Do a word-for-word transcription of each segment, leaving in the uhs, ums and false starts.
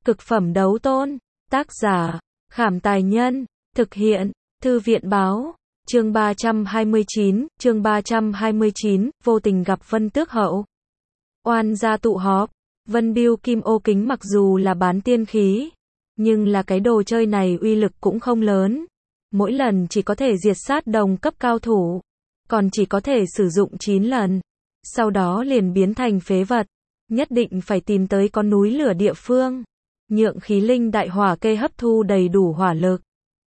Cực phẩm đấu tôn. Tác giả, Khảm Tài Nhân. Thực hiện, Thư viện Báo. Chương ba trăm hai mươi chín, chương ba trăm hai mươi chín, vô tình gặp Vân Tước Hậu. Oan gia tụ họp. Vân Biêu Kim Ô Kính mặc dù là bán tiên khí, nhưng là cái đồ chơi này uy lực cũng không lớn. Mỗi lần chỉ có thể diệt sát đồng cấp cao thủ, còn chỉ có thể sử dụng chín lần. Sau đó liền biến thành phế vật. Nhất định phải tìm tới con núi lửa địa phương, nhượng khí linh đại hỏa kê hấp thu đầy đủ hỏa lực,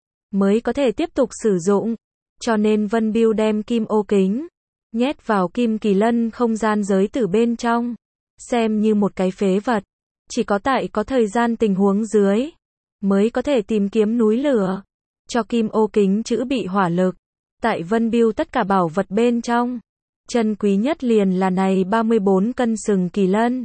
mới có thể tiếp tục sử dụng. Cho nên Vân Biêu đem Kim Ô Kính nhét vào Kim Kỳ Lân không gian giới tử bên trong, xem như một cái phế vật. Chỉ có tại có thời gian tình huống dưới, mới có thể tìm kiếm núi lửa, cho Kim Ô Kính chữ bị hỏa lực. Tại Vân Biêu tất cả bảo vật bên trong, chân quý nhất liền là này ba mươi bốn cân sừng kỳ lân.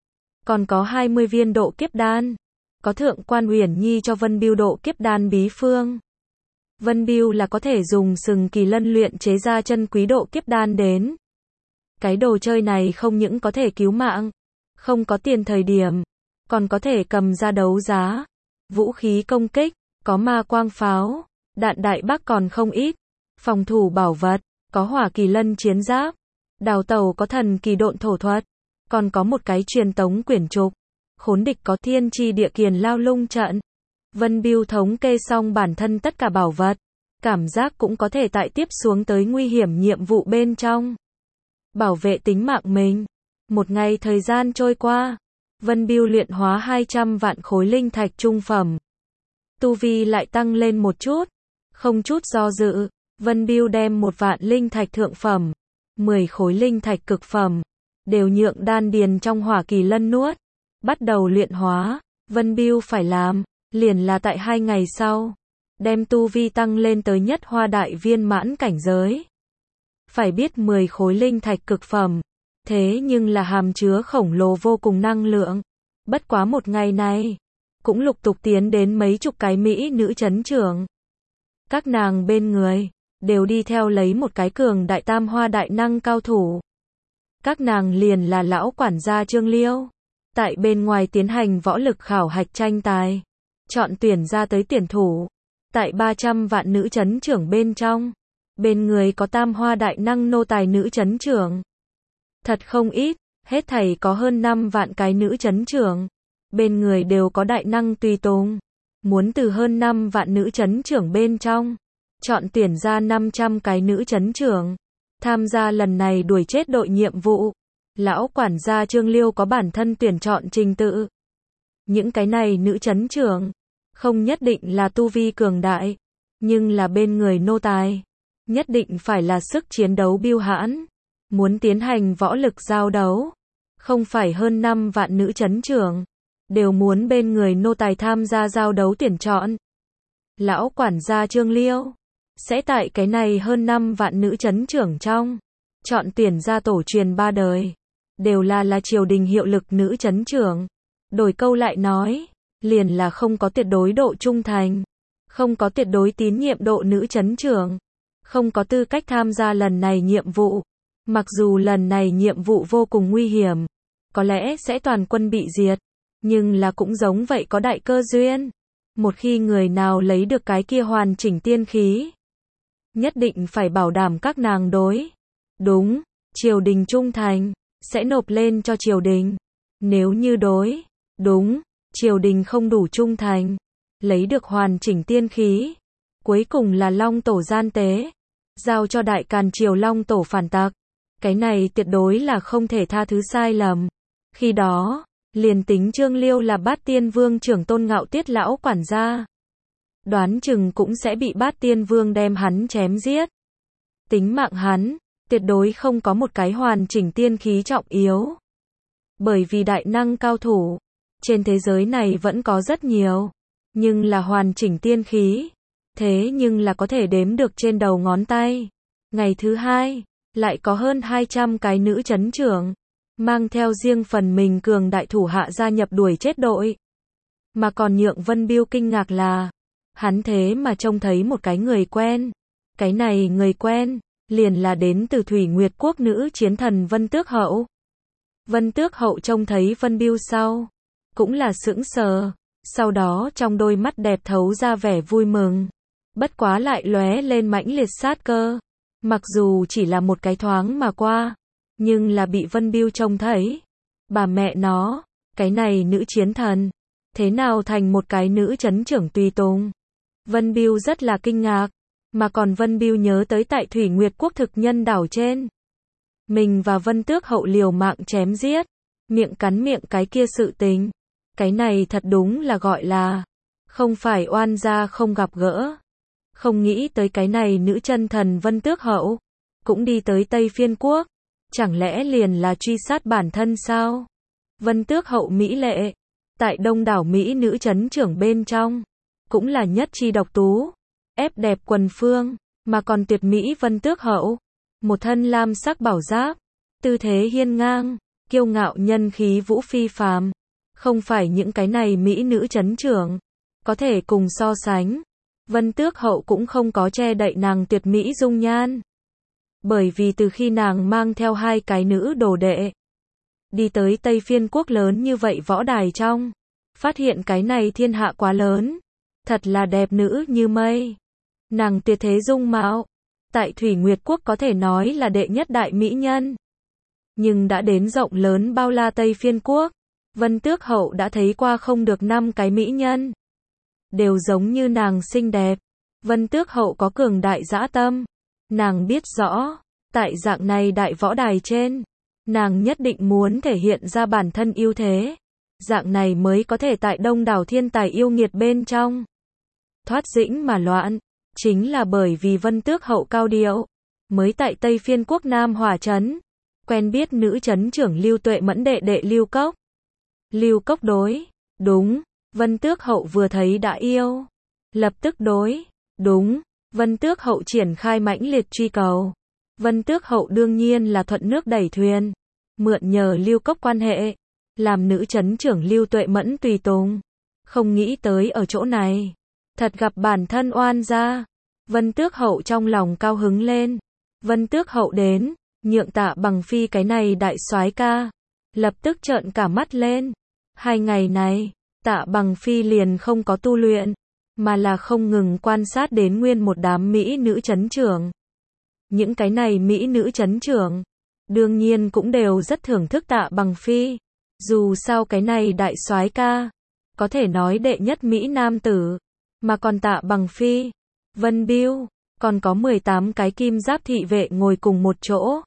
Còn có hai mươi viên độ kiếp đan. Có Thượng Quan Uyển Nhi cho Vân Biêu độ kiếp đan bí phương. Vân Biêu là có thể dùng sừng kỳ lân luyện chế ra chân quý độ kiếp đan đến. Cái đồ chơi này không những có thể cứu mạng, không có tiền thời điểm, còn có thể cầm ra đấu giá. Vũ khí công kích, có ma quang pháo, đạn đại bác còn không ít. Phòng thủ bảo vật, có hỏa kỳ lân chiến giáp, đào tàu có thần kỳ độn thổ thuật, còn có một cái truyền tống quyển trục. Khốn địch có thiên chi địa kiền lao lung trận. Vân Biêu thống kê xong bản thân tất cả bảo vật, cảm giác cũng có thể tại tiếp xuống tới nguy hiểm nhiệm vụ bên trong, bảo vệ tính mạng mình. Một ngày thời gian trôi qua, Vân Biêu luyện hóa hai trăm vạn khối linh thạch trung phẩm. Tu vi lại tăng lên một chút, không chút do dự, Vân Biêu đem một vạn linh thạch thượng phẩm, mười khối linh thạch cực phẩm, đều nhượng đan điền trong hỏa kỳ lân nuốt, bắt đầu luyện hóa. Vân Biêu phải làm, liền là tại hai ngày sau, đem tu vi tăng lên tới nhất hoa đại viên mãn cảnh giới. Phải biết mười khối linh thạch cực phẩm, thế nhưng là hàm chứa khổng lồ vô cùng năng lượng. Bất quá một ngày này, cũng lục tục tiến đến mấy chục cái mỹ nữ chấn trưởng. Các nàng bên người, đều đi theo lấy một cái cường đại tam hoa đại năng cao thủ. Các nàng liền là lão quản gia Trương Liêu. Tại bên ngoài tiến hành võ lực khảo hạch tranh tài, chọn tuyển ra tới tuyển thủ. Tại ba trăm vạn nữ chấn trưởng bên trong, bên người có tam hoa đại năng nô tài nữ chấn trưởng. Thật không ít, hết thảy có hơn năm vạn cái nữ chấn trưởng. Bên người đều có đại năng tùy tùng. Muốn từ hơn năm vạn nữ chấn trưởng bên trong, chọn tuyển ra năm trăm cái nữ chấn trưởng, tham gia lần này đuổi chết đội nhiệm vụ. Lão quản gia Trương Liêu có bản thân tuyển chọn trình tự. Những cái này nữ chấn trưởng, không nhất định là tu vi cường đại, nhưng là bên người nô tài, nhất định phải là sức chiến đấu biêu hãn. Muốn tiến hành võ lực giao đấu, không phải hơn năm vạn nữ chấn trưởng, đều muốn bên người nô tài tham gia giao đấu tuyển chọn. Lão quản gia Trương Liêu sẽ tại cái này hơn năm vạn nữ chấn trưởng trong, chọn tuyển ra tổ truyền ba đời, đều là là triều đình hiệu lực nữ chấn trưởng. Đổi câu lại nói, liền là không có tuyệt đối độ trung thành, không có tuyệt đối tín nhiệm độ nữ chấn trưởng, không có tư cách tham gia lần này nhiệm vụ. Mặc dù lần này nhiệm vụ vô cùng nguy hiểm, có lẽ sẽ toàn quân bị diệt, nhưng là cũng giống vậy có đại cơ duyên. Một khi người nào lấy được cái kia hoàn chỉnh tiên khí, nhất định phải bảo đảm các nàng đối đúng triều đình trung thành, sẽ nộp lên cho triều đình. Nếu như đối đúng triều đình không đủ trung thành, lấy được hoàn chỉnh tiên khí, cuối cùng là Long Tổ gian tế, giao cho Đại Càn Triều Long Tổ phản tặc. Cái này tuyệt đối là không thể tha thứ sai lầm. Khi đó, liền tính Trương Liêu là Bát Tiên Vương trưởng tôn ngạo tiết lão quản gia, đoán chừng cũng sẽ bị Bát Tiên Vương đem hắn chém giết. Tính mạng hắn, tuyệt đối không có một cái hoàn chỉnh tiên khí trọng yếu. Bởi vì đại năng cao thủ, trên thế giới này vẫn có rất nhiều, nhưng là hoàn chỉnh tiên khí, thế nhưng là có thể đếm được trên đầu ngón tay. Ngày thứ hai, lại có hơn hai trăm cái nữ chấn trưởng, mang theo riêng phần mình cường đại thủ hạ gia nhập đuổi chết đội. Mà còn nhượng Vân Biêu kinh ngạc là, hắn thế mà trông thấy một cái người quen. Cái này người quen, liền là đến từ Thủy Nguyệt Quốc nữ chiến thần Vân Tước Hậu. Vân Tước Hậu trông thấy Vân Biêu sau, cũng là sững sờ, Sau đó trong đôi mắt đẹp thấu ra vẻ vui mừng. Bất quá lại lóe lên mãnh liệt sát cơ. Mặc dù chỉ là một cái thoáng mà qua, nhưng là bị Vân Biêu trông thấy. Bà mẹ nó, cái này nữ chiến thần, thế nào thành một cái nữ chấn trưởng tùy tùng? Vân Biêu rất là kinh ngạc, mà còn Vân Biêu nhớ tới tại Thủy Nguyệt Quốc thực nhân đảo trên. Mình và Vân Tước Hậu liều mạng chém giết, miệng cắn miệng cái kia sự tình. Cái này thật đúng là gọi là, không phải oan gia không gặp gỡ. Không nghĩ tới cái này nữ chân thần Vân Tước Hậu, cũng đi tới Tây Phiên Quốc. Chẳng lẽ liền là truy sát bản thân sao? Vân Tước Hậu mỹ lệ, tại đông đảo Mỹ nữ chấn trưởng bên trong, cũng là nhất chi độc tú, ép đẹp quần phương, mà còn tuyệt mỹ Vân Tước Hậu. Một thân lam sắc bảo giáp, tư thế hiên ngang, kiêu ngạo nhân khí vũ phi phàm. Không phải những cái này Mỹ nữ chấn trưởng, có thể cùng so sánh. Vân Tước Hậu cũng không có che đậy nàng tuyệt mỹ dung nhan. Bởi vì từ khi nàng mang theo hai cái nữ đồ đệ, đi tới Tây Phiên Quốc lớn như vậy võ đài trong, phát hiện cái này thiên hạ quá lớn, thật là đẹp nữ như mây. Nàng tuyệt thế dung mạo, tại Thủy Nguyệt Quốc có thể nói là đệ nhất đại mỹ nhân. Nhưng đã đến rộng lớn bao la Tây Phiên Quốc, Vân Tước Hậu đã thấy qua không được năm cái mỹ nhân. Đều giống như nàng xinh đẹp. Vân Tước Hậu có cường đại dã tâm. Nàng biết rõ, tại dạng này đại võ đài trên, nàng nhất định muốn thể hiện ra bản thân ưu thế. Dạng này mới có thể tại đông đảo thiên tài yêu nghiệt bên trong thoát dĩnh mà loạn. Chính là bởi vì Vân Tước Hậu cao điệu, mới tại Tây Phiên Quốc Nam Hỏa Trấn, quen biết nữ chấn trưởng Lưu Tuệ Mẫn đệ đệ Lưu Cốc. Lưu Cốc đối, đúng, Vân Tước Hậu vừa thấy đã yêu. Lập tức đối, đúng, Vân Tước Hậu triển khai mãnh liệt truy cầu. Vân Tước Hậu đương nhiên là thuận nước đẩy thuyền, mượn nhờ Lưu Cốc quan hệ, làm nữ chấn trưởng Lưu Tuệ Mẫn tùy tùng. Không nghĩ tới ở chỗ này, thật gặp bản thân oan gia. Vân Tước Hậu trong lòng cao hứng lên. Vân Tước Hậu đến, nhượng Tạ Bằng Phi cái này đại soái ca, lập tức trợn cả mắt lên. Hai ngày này, Tạ Bằng Phi liền không có tu luyện, mà là không ngừng quan sát đến nguyên một đám mỹ nữ chấn trưởng. Những cái này mỹ nữ chấn trưởng, đương nhiên cũng đều rất thưởng thức Tạ Bằng Phi. Dù sao cái này đại soái ca, có thể nói đệ nhất mỹ nam tử, mà còn Tạ Bằng Phi, Vân Biêu, còn có mười tám cái kim giáp thị vệ ngồi cùng một chỗ.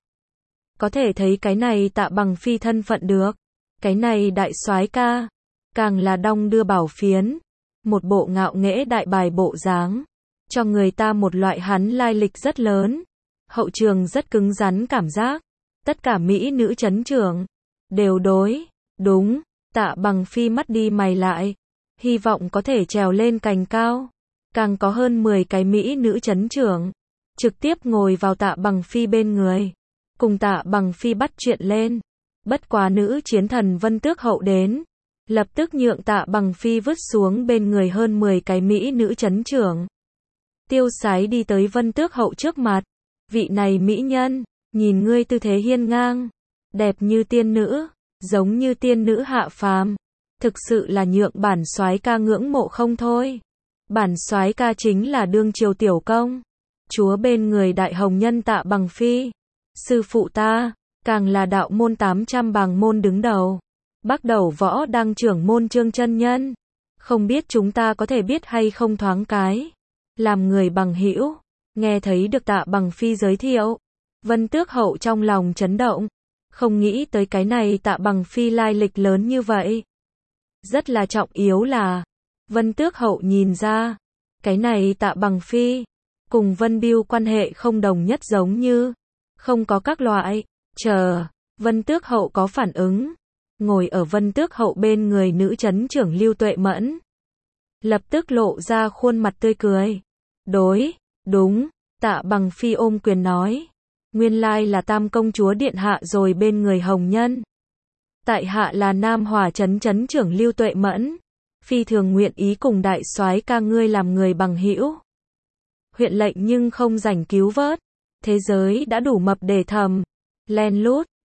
Có thể thấy cái này Tạ Bằng Phi thân phận được. Cái này đại soái ca, càng là đong đưa bảo phiến, một bộ ngạo nghễ đại bài bộ dáng, cho người ta một loại hắn lai lịch rất lớn, hậu trường rất cứng rắn cảm giác. Tất cả mỹ nữ chấn trưởng đều đối, đúng, Tạ Bằng Phi mắt đi mày lại, hy vọng có thể trèo lên cành cao. Càng có hơn mười cái mỹ nữ chấn trưởng trực tiếp ngồi vào Tạ Bằng Phi bên người, cùng Tạ Bằng Phi bắt chuyện lên. Bất quá nữ chiến thần Vân Tước Hậu đến, lập tức nhượng Tạ Bằng Phi vứt xuống bên người hơn mười cái mỹ nữ chấn trưởng. Tiêu sái đi tới Vân Tước Hậu trước mặt. Vị này mỹ nhân, nhìn ngươi tư thế hiên ngang, đẹp như tiên nữ, giống như tiên nữ hạ phàm, thực sự là nhượng bản soái ca ngưỡng mộ không thôi. Bản soái ca chính là đương triều tiểu công chúa bên người đại hồng nhân Tạ Bằng Phi. Sư phụ ta, càng là đạo môn tám trăm bàng môn đứng đầu, Bắc Đầu Võ Đăng trưởng môn Trương chân nhân. Không biết chúng ta có thể biết hay không thoáng cái, làm người bằng hữu. Nghe thấy được Tạ Bằng Phi giới thiệu, Vân Tước Hậu trong lòng chấn động, không nghĩ tới cái này Tạ Bằng Phi lai lịch lớn như vậy. Rất là trọng yếu là, Vân Tước Hậu nhìn ra, cái này Tạ Bằng Phi, cùng Vân Biêu quan hệ không đồng nhất giống như, không có các loại, chờ, Vân Tước Hậu có phản ứng, ngồi ở Vân Tước Hậu bên người nữ chấn trưởng Lưu Tuệ Mẫn. Lập tức lộ ra khuôn mặt tươi cười. Đối, đúng, Tạ Bằng Phi ôm quyền nói, nguyên lai là Tam công chúa điện hạ rồi bên người hồng nhân. Tại hạ là Nam Hỏa Trấn Trấn trưởng Lưu Tuệ Mẫn. Phi thường nguyện ý cùng đại soái ca ngươi làm người bằng hữu. Huyện lệnh nhưng không rảnh cứu vớt. Thế giới đã đủ mập để thầm, len lút,